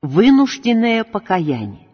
Вынужденное покаяние.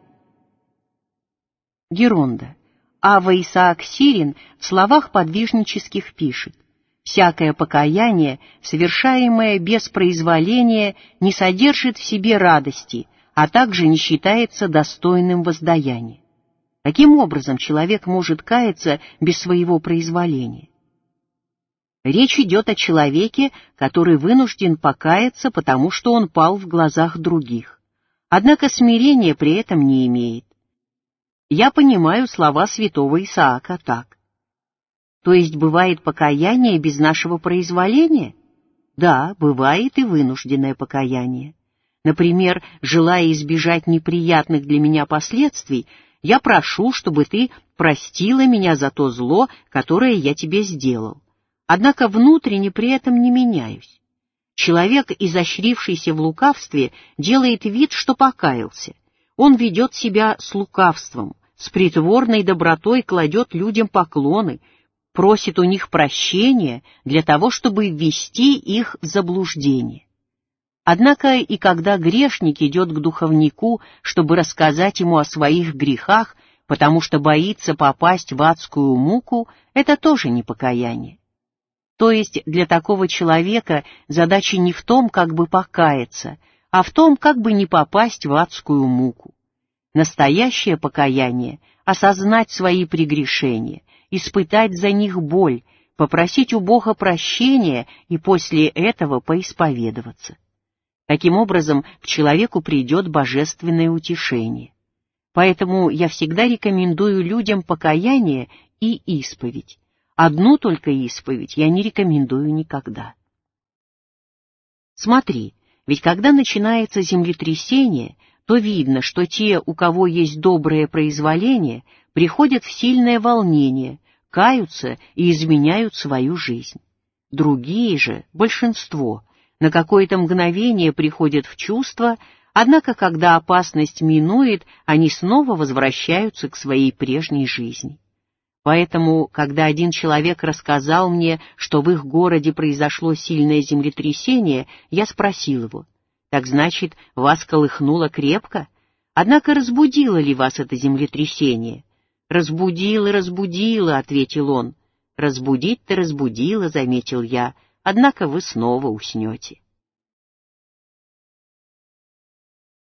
Геронда. Авва Исаак Сирин в словах подвижнических пишет: «Всякое покаяние, совершаемое без произволения, не содержит в себе радости, а также не считается достойным воздаяния». Каким образом человек может каяться без своего произволения? Речь идет о человеке, который вынужден покаяться, потому что он пал в глазах других. Однако смирения при этом не имеет. Я понимаю слова святого Исаака так. То есть бывает покаяние без нашего произволения? Да, бывает и вынужденное покаяние. Например, желая избежать неприятных для меня последствий, я прошу, чтобы ты простила меня за то зло, которое я тебе сделал. Однако внутренне при этом не меняюсь. Человек, изощрившийся в лукавстве, делает вид, что покаялся. Он ведет себя с лукавством, с притворной добротой кладет людям поклоны, просит у них прощения для того, чтобы ввести их в заблуждение. Однако и когда грешник идет к духовнику, чтобы рассказать ему о своих грехах, потому что боится попасть в адскую муку, это тоже не покаяние. То есть для такого человека задача не в том, как бы покаяться, а в том, как бы не попасть в адскую муку. Настоящее покаяние — осознать свои прегрешения, испытать за них боль, попросить у Бога прощения и после этого поисповедоваться. Таким образом, к человеку придет божественное утешение. Поэтому я всегда рекомендую людям покаяние и исповедь. Одну только исповедь я не рекомендую никогда. Смотри, ведь когда начинается землетрясение, то видно, что те, у кого есть доброе произволение, приходят в сильное волнение, каются и изменяют свою жизнь. Другие же, большинство, на какое-то мгновение приходят в чувство, однако когда опасность минует, они снова возвращаются к своей прежней жизни. Поэтому, когда один человек рассказал мне, что в их городе произошло сильное землетрясение, я спросил его: «Так значит, вас колыхнуло крепко? Однако разбудило ли вас это землетрясение?» «Разбудило, разбудило», — ответил он. «Разбудить-то разбудило», — заметил я, — «однако вы снова уснете».